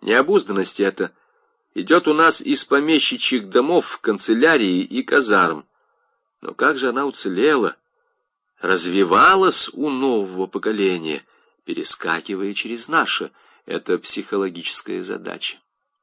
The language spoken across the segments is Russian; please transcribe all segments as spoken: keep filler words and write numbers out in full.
Необузданность эта идет у нас из помещичьих домов, канцелярии и казарм. Но как же она уцелела, развивалась у нового поколения, перескакивая через наше? Это психологическая задача.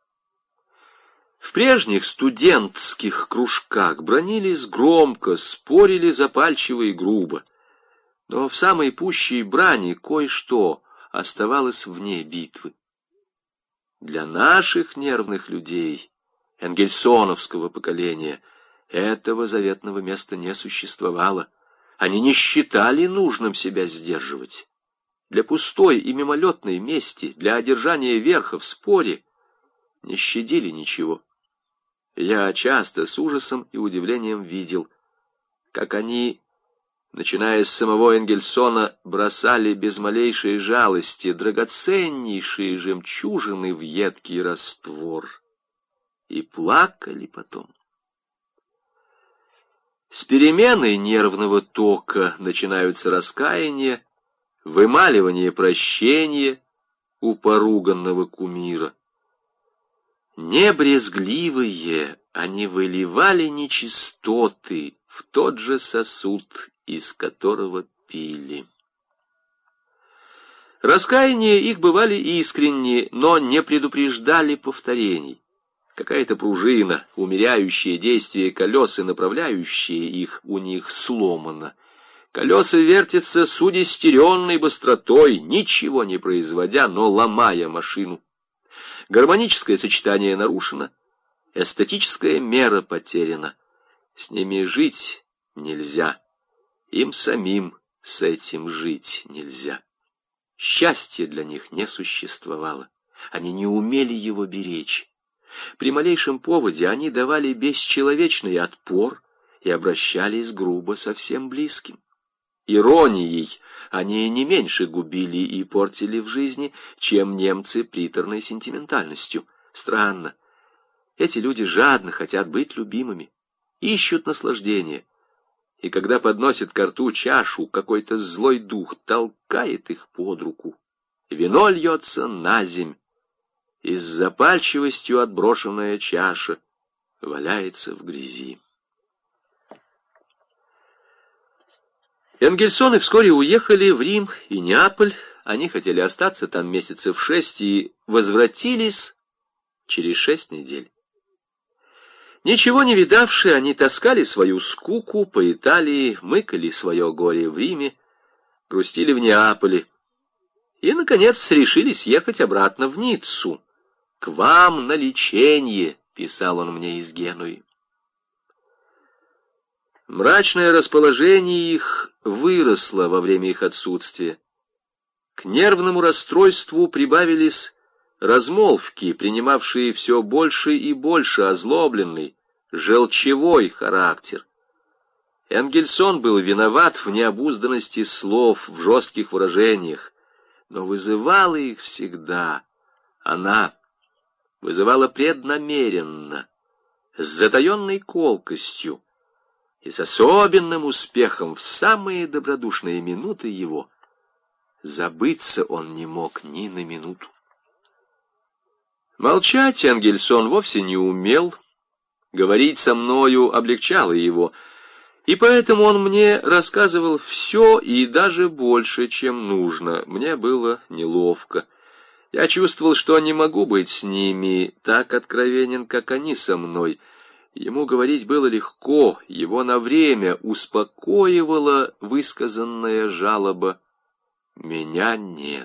В прежних студентских кружках бранились громко, спорили запальчиво и грубо. Но в самой пущей брани кое-что оставалось вне битвы. Для наших нервных людей, энгельсоновского поколения, этого заветного места не существовало. Они не считали нужным себя сдерживать. Для пустой и мимолетной мести, для одержания верха в споре не щадили ничего. Я часто с ужасом и удивлением видел, как они, начиная с самого Энгельсона, бросали без малейшей жалости драгоценнейшие жемчужины в едкий раствор и плакали потом. С переменой нервного тока начинаются раскаяния, вымаливание прощения у поруганного кумира. Небрезгливые, они выливали нечистоты в тот же сосуд, из которого пили. Раскаяния их бывали искренние, но не предупреждали повторений. Какая-то пружина, умеряющая действие колес и направляющая их, у них сломана. Колеса вертятся с удестеренной быстротой, ничего не производя, но ломая машину. Гармоническое сочетание нарушено, эстетическая мера потеряна. С ними жить нельзя, им самим с этим жить нельзя. Счастья для них не существовало, они не умели его беречь. При малейшем поводе они давали бесчеловечный отпор и обращались грубо со всем близким. Иронией они не меньше губили и портили в жизни, чем немцы приторной сентиментальностью. Странно. Эти люди жадно хотят быть любимыми, ищут наслаждения. И когда подносит ко рту чашу, какой-то злой дух толкает их под руку. Вино льется наземь, и с запальчивостью отброшенная чаша валяется в грязи. Энгельсоны вскоре уехали в Рим и Неаполь. Они хотели остаться там месяцев шесть и возвратились через шесть недель. Ничего не видавшие, они таскали свою скуку по Италии, мыкали свое горе в Риме, грустили в Неаполе и, наконец, решились ехать обратно в Ниццу. «К вам на леченье», — писал он мне из Генуи. Мрачное расположение их выросло во время их отсутствия. К нервному расстройству прибавились размолвки, принимавшие все больше и больше озлобленный, желчевой характер. Энгельсон был виноват в необузданности слов, в жестких выражениях, но вызывала их всегда она, вызывала преднамеренно, с затаенной колкостью, и с особенным успехом в самые добродушные минуты его. Забыться он не мог ни на минуту. Молчать Энгельсон вовсе не умел, говорить со мною облегчало его, и поэтому он мне рассказывал все и даже больше, чем нужно. Мне было неловко. Я чувствовал, что не могу быть с ними так откровенен, как они со мной. Ему говорить было легко, его на время успокоивала высказанная жалоба. Меня нет.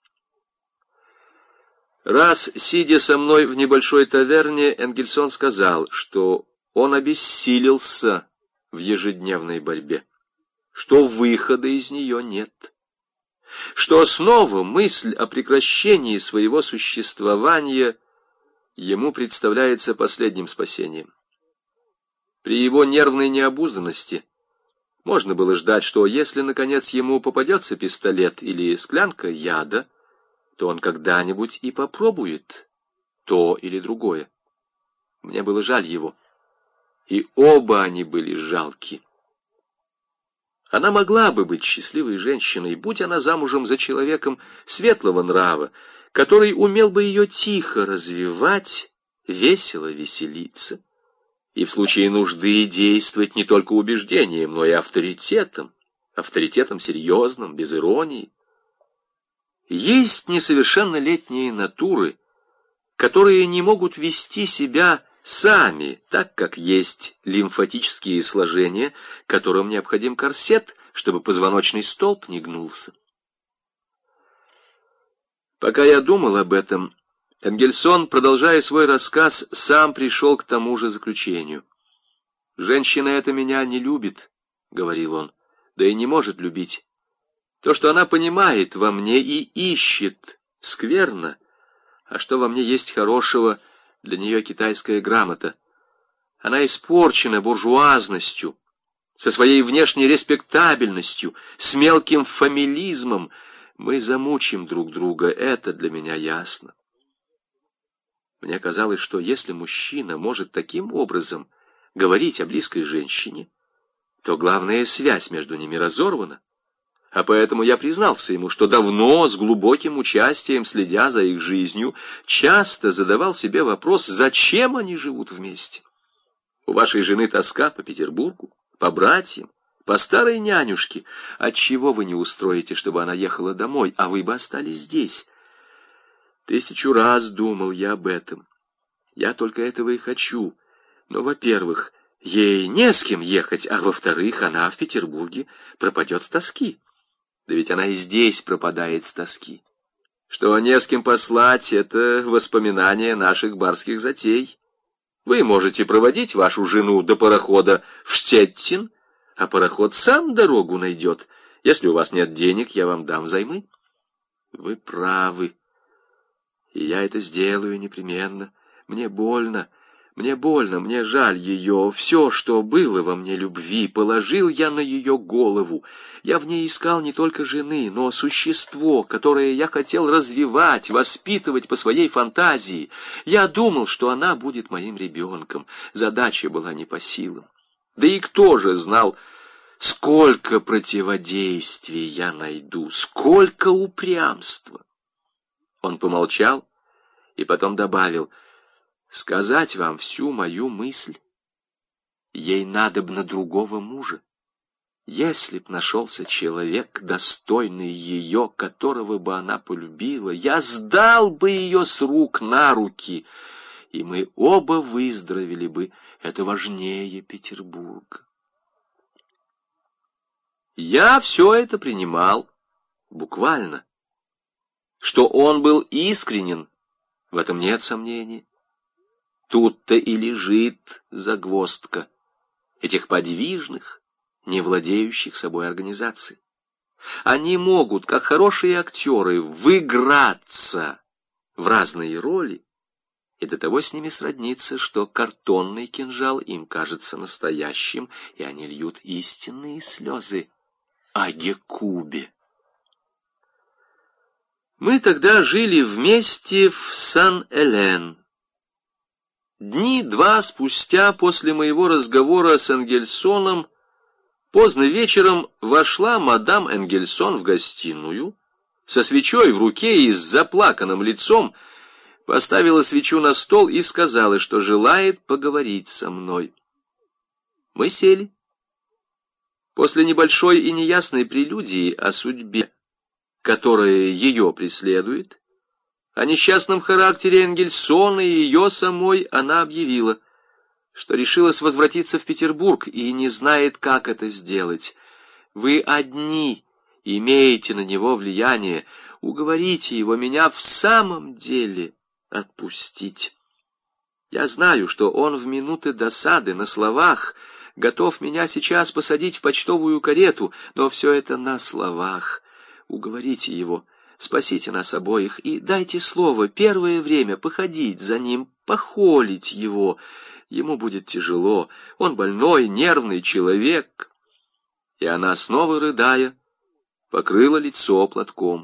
Раз, сидя со мной в небольшой таверне, Энгельсон сказал, что он обессилился в ежедневной борьбе, что выхода из нее нет, что снова мысль о прекращении своего существования ему представляется последним спасением. При его нервной необузданности можно было ждать, что если, наконец, ему попадется пистолет или склянка яда, то он когда-нибудь и попробует то или другое. Мне было жаль его, и оба они были жалки. Она могла бы быть счастливой женщиной, будь она замужем за человеком светлого нрава, который умел бы ее тихо развивать, весело веселиться, и в случае нужды действовать не только убеждением, но и авторитетом, авторитетом серьезным, без иронии. Есть несовершеннолетние натуры, которые не могут вести себя сами, так как есть лимфатические сложения, которым необходим корсет, чтобы позвоночный столб не гнулся. Пока я думал об этом, Энгельсон, продолжая свой рассказ, сам пришел к тому же заключению. «Женщина эта меня не любит», — говорил он, — «да и не может любить. То, что она понимает во мне и ищет, скверно, а что во мне есть хорошего, для нее китайская грамота. Она испорчена буржуазностью, со своей внешней респектабельностью, с мелким фамилизмом. Мы замучим друг друга, это для меня ясно». Мне казалось, что если мужчина может таким образом говорить о близкой женщине, то главная связь между ними разорвана. А поэтому я признался ему, что давно, с глубоким участием, следя за их жизнью, часто задавал себе вопрос, зачем они живут вместе. У вашей жены тоска по Петербургу, по братьям, по старой нянюшке. Отчего вы не устроите, чтобы она ехала домой, а вы бы остались здесь? Тысячу раз думал я об этом. Я только этого и хочу. Но, во-первых, ей не с кем ехать, а во-вторых, она в Петербурге пропадет с тоски. Да ведь она и здесь пропадает с тоски. Что не с кем послать, это воспоминания наших барских затей. Вы можете проводить вашу жену до парохода в Штеттин, а пароход сам дорогу найдет. Если у вас нет денег, я вам дам займы. Вы правы. И я это сделаю непременно. Мне больно, мне больно, мне жаль ее. Все, что было во мне любви, положил я на ее голову. Я в ней искал не только жены, но существо, которое я хотел развивать, воспитывать по своей фантазии. Я думал, что она будет моим ребенком. Задача была не по силам. Да и кто же знал, сколько противодействий я найду, сколько упрямства. Он помолчал и потом добавил: «Сказать вам всю мою мысль. Ей надобно другого мужа. Если б нашелся человек, достойный ее, которого бы она полюбила, я сдал бы ее с рук на руки, и мы оба выздоровели бы. Это важнее Петербурга». Я все это принимал буквально. Что он был искренен, в этом нет сомнений. Тут-то и лежит загвоздка этих подвижных, не владеющих собой организаций. Они могут, как хорошие актеры, выиграться в разные роли, и до того с ними сродниться, что картонный кинжал им кажется настоящим, и они льют истинные слезы о Гекубе. Мы тогда жили вместе в Сан-Элен. Дни два спустя после моего разговора с Энгельсоном поздно вечером вошла мадам Энгельсон в гостиную, со свечой в руке и с заплаканным лицом, поставила свечу на стол и сказала, что желает поговорить со мной. Мы сели. После небольшой и неясной прелюдии о судьбе, которая ее преследует, о несчастном характере Энгельсона и ее самой, она объявила, что решилась возвратиться в Петербург и не знает, как это сделать. Вы одни имеете на него влияние, уговорите его меня в самом деле отпустить. Я знаю, что он в минуты досады на словах готов меня сейчас посадить в почтовую карету, но все это на словах. Уговорите его, спасите нас обоих и дайте слово первое время походить за ним, похолить его. Ему будет тяжело, он больной, нервный человек. И она, снова рыдая, покрыла лицо платком.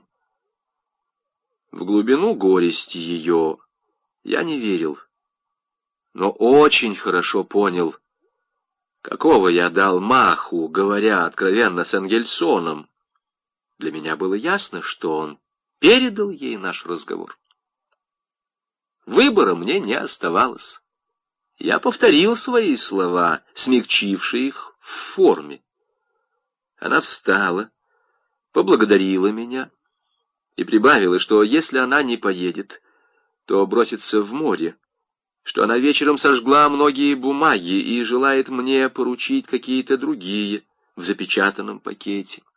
В глубину горести ее я не верил, но очень хорошо понял, какого я дал маху, говоря откровенно с Энгельсоном. Для меня было ясно, что он передал ей наш разговор. Выбора мне не оставалось. Я повторил свои слова, смягчившие их в форме. Она встала, поблагодарила меня и прибавила, что если она не поедет, то бросится в море, что она вечером сожгла многие бумаги и желает мне поручить какие-то другие в запечатанном пакете.